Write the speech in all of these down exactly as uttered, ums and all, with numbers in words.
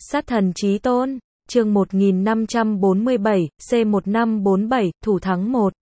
Sát thần chí tôn, chương một nghìn năm trăm bốn mươi bảy, C một năm bốn bảy, thủ thắng một.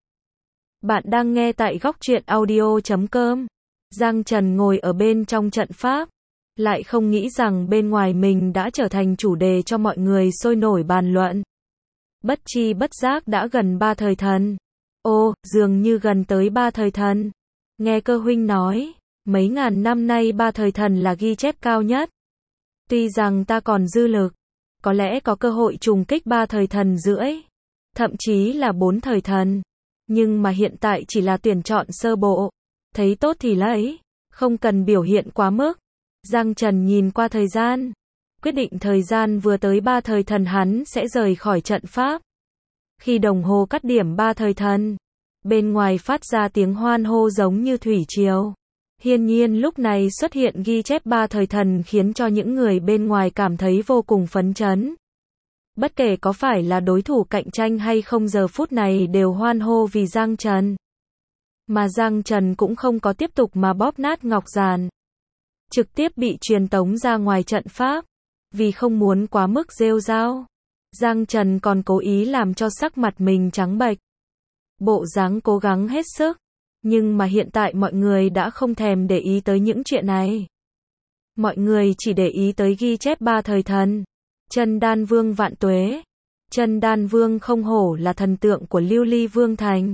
Bạn đang nghe tại góc truyện audio chấm com. Giang Trần ngồi ở bên trong trận pháp, lại không nghĩ rằng bên ngoài mình đã trở thành chủ đề cho mọi người sôi nổi bàn luận. Bất chi bất giác đã gần ba thời thần. Ô, dường như gần tới ba thời thần. Nghe Cơ huynh nói, mấy ngàn năm nay ba thời thần là ghi chép cao nhất. Tuy rằng ta còn dư lực, có lẽ có cơ hội trùng kích ba thời thần rưỡi, thậm chí là bốn thời thần, nhưng mà hiện tại chỉ là tuyển chọn sơ bộ, thấy tốt thì lấy, không cần biểu hiện quá mức. Giang Trần nhìn qua thời gian, quyết định thời gian vừa tới ba thời thần hắn sẽ rời khỏi trận pháp. Khi đồng hồ cắt điểm ba thời thần, bên ngoài phát ra tiếng hoan hô giống như thủy triều. Hiển nhiên lúc này xuất hiện ghi chép ba thời thần khiến cho những người bên ngoài cảm thấy vô cùng phấn chấn. Bất kể có phải là đối thủ cạnh tranh hay không, giờ phút này đều hoan hô vì Giang Trần. Mà Giang Trần cũng không có tiếp tục mà bóp nát ngọc giàn, trực tiếp bị truyền tống ra ngoài trận pháp. Vì không muốn quá mức rêu rao, Giang Trần còn cố ý làm cho sắc mặt mình trắng bệch, bộ dáng cố gắng hết sức. Nhưng mà hiện tại mọi người đã không thèm để ý tới những chuyện này. Mọi người chỉ để ý tới ghi chép ba thời thần. Chân Đan Vương vạn tuế. Chân Đan Vương không hổ là thần tượng của Lưu Ly Vương Thành.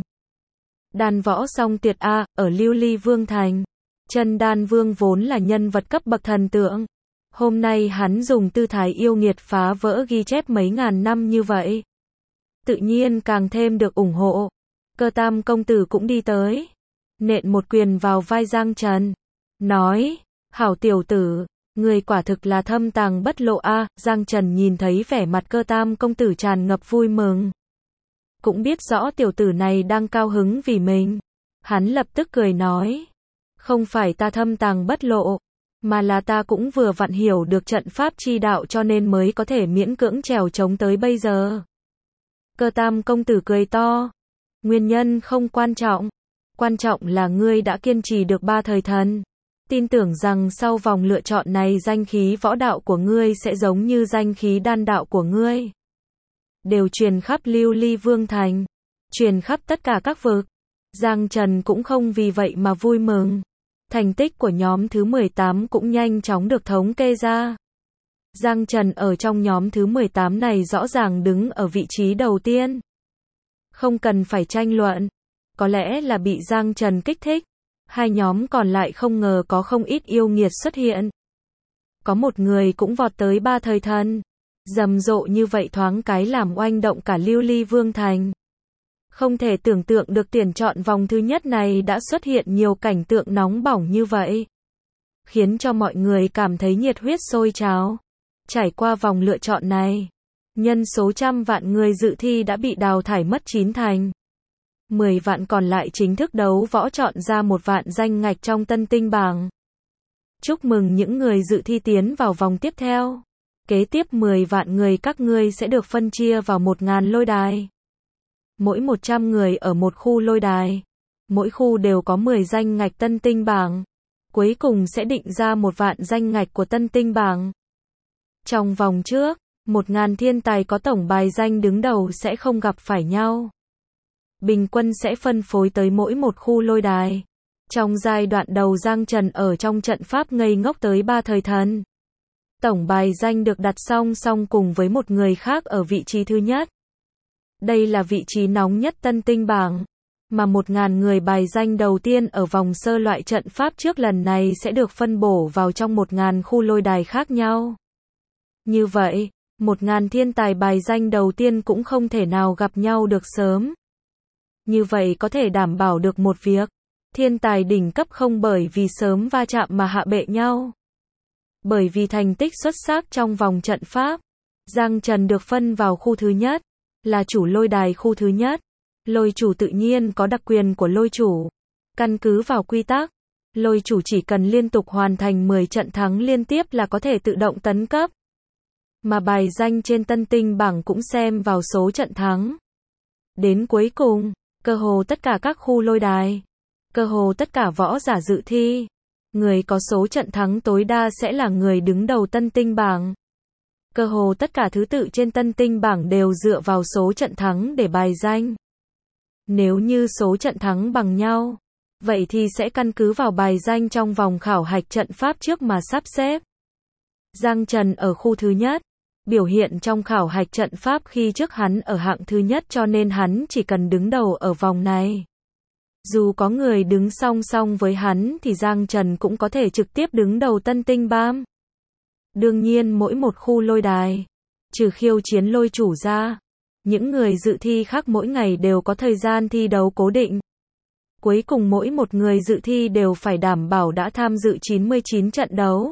Đan võ song tuyệt a, ở Lưu Ly Vương Thành. Chân Đan Vương vốn là nhân vật cấp bậc thần tượng. Hôm nay hắn dùng tư thái yêu nghiệt phá vỡ ghi chép mấy ngàn năm như vậy, tự nhiên càng thêm được ủng hộ. Cơ Tam công tử cũng đi tới, nện một quyền vào vai Giang Trần, nói, hảo tiểu tử, người quả thực là thâm tàng bất lộ a. Giang Trần nhìn thấy vẻ mặt Cơ Tam công tử tràn ngập vui mừng, cũng biết rõ tiểu tử này đang cao hứng vì mình. Hắn lập tức cười nói, không phải ta thâm tàng bất lộ, mà là ta cũng vừa vặn hiểu được trận pháp chi đạo cho nên mới có thể miễn cưỡng trèo chống tới bây giờ. Cơ Tam công tử cười to, nguyên nhân không quan trọng. Quan trọng là ngươi đã kiên trì được ba thời thần. Tin tưởng rằng sau vòng lựa chọn này danh khí võ đạo của ngươi sẽ giống như danh khí đan đạo của ngươi, đều truyền khắp Lưu Ly Vương Thành, truyền khắp tất cả các vực. Giang Trần cũng không vì vậy mà vui mừng. Thành tích của nhóm thứ mười tám cũng nhanh chóng được thống kê ra. Giang Trần ở trong nhóm thứ mười tám này rõ ràng đứng ở vị trí đầu tiên. Không cần phải tranh luận. Có lẽ là bị Giang Trần kích thích, hai nhóm còn lại không ngờ có không ít yêu nghiệt xuất hiện. Có một người cũng vọt tới ba thời thần, rầm rộ như vậy thoáng cái làm oanh động cả Lưu Ly Vương Thành. Không thể tưởng tượng được tuyển chọn vòng thứ nhất này đã xuất hiện nhiều cảnh tượng nóng bỏng như vậy, khiến cho mọi người cảm thấy nhiệt huyết sôi trào. Trải qua vòng lựa chọn này, nhân số trăm vạn người dự thi đã bị đào thải mất chín thành. mười vạn còn lại chính thức đấu võ chọn ra một vạn danh ngạch trong tân tinh bảng. Chúc mừng những người dự thi tiến vào vòng tiếp theo. Kế tiếp mười vạn người các ngươi sẽ được phân chia vào một ngàn lôi đài. Mỗi một trăm người ở một khu lôi đài. Mỗi khu đều có mười danh ngạch tân tinh bảng. Cuối cùng sẽ định ra một vạn danh ngạch của tân tinh bảng. Trong vòng trước, một ngàn thiên tài có tổng bài danh đứng đầu sẽ không gặp phải nhau. Bình quân sẽ phân phối tới mỗi một khu lôi đài. Trong giai đoạn đầu Giang Trần ở trong trận pháp ngây ngốc tới ba thời thần. Tổng bài danh được đặt song song cùng với một người khác ở vị trí thứ nhất. Đây là vị trí nóng nhất tân tinh bảng. Mà một ngàn người bài danh đầu tiên ở vòng sơ loại trận pháp trước lần này sẽ được phân bổ vào trong một ngàn khu lôi đài khác nhau. Như vậy, một ngàn thiên tài bài danh đầu tiên cũng không thể nào gặp nhau được sớm. Như vậy có thể đảm bảo được một việc, thiên tài đỉnh cấp không bởi vì sớm va chạm mà hạ bệ nhau. Bởi vì thành tích xuất sắc trong vòng trận pháp, Giang Trần được phân vào khu thứ nhất, là chủ lôi đài khu thứ nhất. Lôi chủ tự nhiên có đặc quyền của lôi chủ. Căn cứ vào quy tắc, lôi chủ chỉ cần liên tục hoàn thành mười trận thắng liên tiếp là có thể tự động tấn cấp. Mà bài danh trên tân tinh bảng cũng xem vào số trận thắng. Đến cuối cùng, cơ hồ tất cả các khu lôi đài, cơ hồ tất cả võ giả dự thi, người có số trận thắng tối đa sẽ là người đứng đầu tân tinh bảng. Cơ hồ tất cả thứ tự trên tân tinh bảng đều dựa vào số trận thắng để bài danh. Nếu như số trận thắng bằng nhau, vậy thì sẽ căn cứ vào bài danh trong vòng khảo hạch trận pháp trước mà sắp xếp. Giang Trần ở khu thứ nhất, biểu hiện trong khảo hạch trận pháp khi trước hắn ở hạng thứ nhất cho nên hắn chỉ cần đứng đầu ở vòng này. Dù có người đứng song song với hắn thì Giang Trần cũng có thể trực tiếp đứng đầu tân tinh bam. Đương nhiên mỗi một khu lôi đài, trừ khiêu chiến lôi chủ ra, những người dự thi khác mỗi ngày đều có thời gian thi đấu cố định. Cuối cùng mỗi một người dự thi đều phải đảm bảo đã tham dự chín mươi chín trận đấu.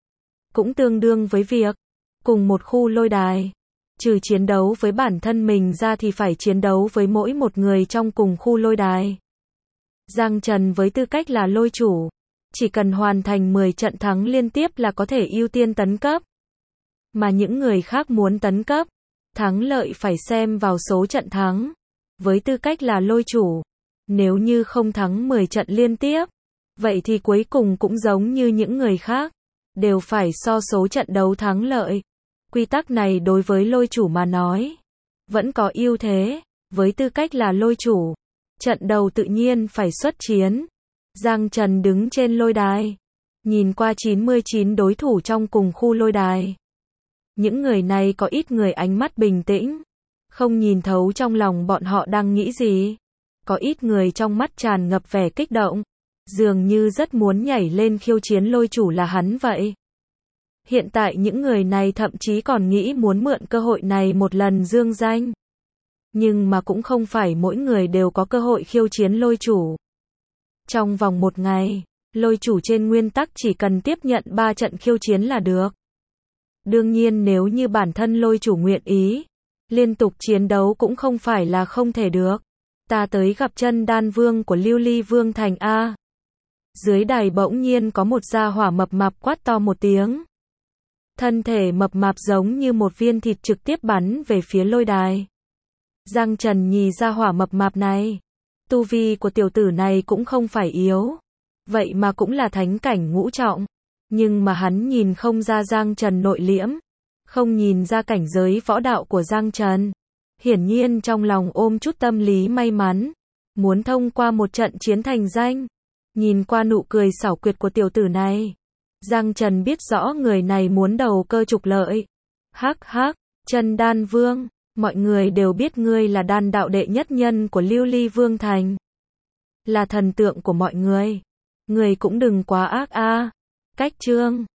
Cũng tương đương với việc, cùng một khu lôi đài, trừ chiến đấu với bản thân mình ra thì phải chiến đấu với mỗi một người trong cùng khu lôi đài. Giang Trần với tư cách là lôi chủ, chỉ cần hoàn thành mười trận thắng liên tiếp là có thể ưu tiên tấn cấp. Mà những người khác muốn tấn cấp, thắng lợi phải xem vào số trận thắng. Với tư cách là lôi chủ, nếu như không thắng mười trận liên tiếp, vậy thì cuối cùng cũng giống như những người khác, đều phải so số trận đấu thắng lợi. Quy tắc này đối với lôi chủ mà nói, vẫn có ưu thế. Với tư cách là lôi chủ, trận đầu tự nhiên phải xuất chiến. Giang Trần đứng trên lôi đài, nhìn qua chín mươi chín đối thủ trong cùng khu lôi đài. Những người này có ít người ánh mắt bình tĩnh, không nhìn thấu trong lòng bọn họ đang nghĩ gì. Có ít người trong mắt tràn ngập vẻ kích động, dường như rất muốn nhảy lên khiêu chiến lôi chủ là hắn vậy. Hiện tại những người này thậm chí còn nghĩ muốn mượn cơ hội này một lần dương danh. Nhưng mà cũng không phải mỗi người đều có cơ hội khiêu chiến lôi chủ. Trong vòng một ngày, lôi chủ trên nguyên tắc chỉ cần tiếp nhận ba trận khiêu chiến là được. Đương nhiên nếu như bản thân lôi chủ nguyện ý, liên tục chiến đấu cũng không phải là không thể được. Ta tới gặp chân đan vương của Lưu Ly Vương Thành A. Dưới đài bỗng nhiên có một gia hỏa mập mạp quát to một tiếng. Thân thể mập mạp giống như một viên thịt trực tiếp bắn về phía lôi đài. Giang Trần nhìn gia hỏa mập mạp này. Tu vi của tiểu tử này cũng không phải yếu. Vậy mà cũng là thánh cảnh ngũ trọng. Nhưng mà hắn nhìn không ra Giang Trần nội liễm. Không nhìn ra cảnh giới võ đạo của Giang Trần. Hiển nhiên trong lòng ôm chút tâm lý may mắn. Muốn thông qua một trận chiến thành danh. Nhìn qua nụ cười xảo quyệt của tiểu tử này, Giang Trần biết rõ người này muốn đầu cơ trục lợi. Hắc hắc, Chân Đan Vương, mọi người đều biết ngươi là đan đạo đệ nhất nhân của Lưu Ly Vương Thành. Là thần tượng của mọi người. Ngươi cũng đừng quá ác a. Cách chương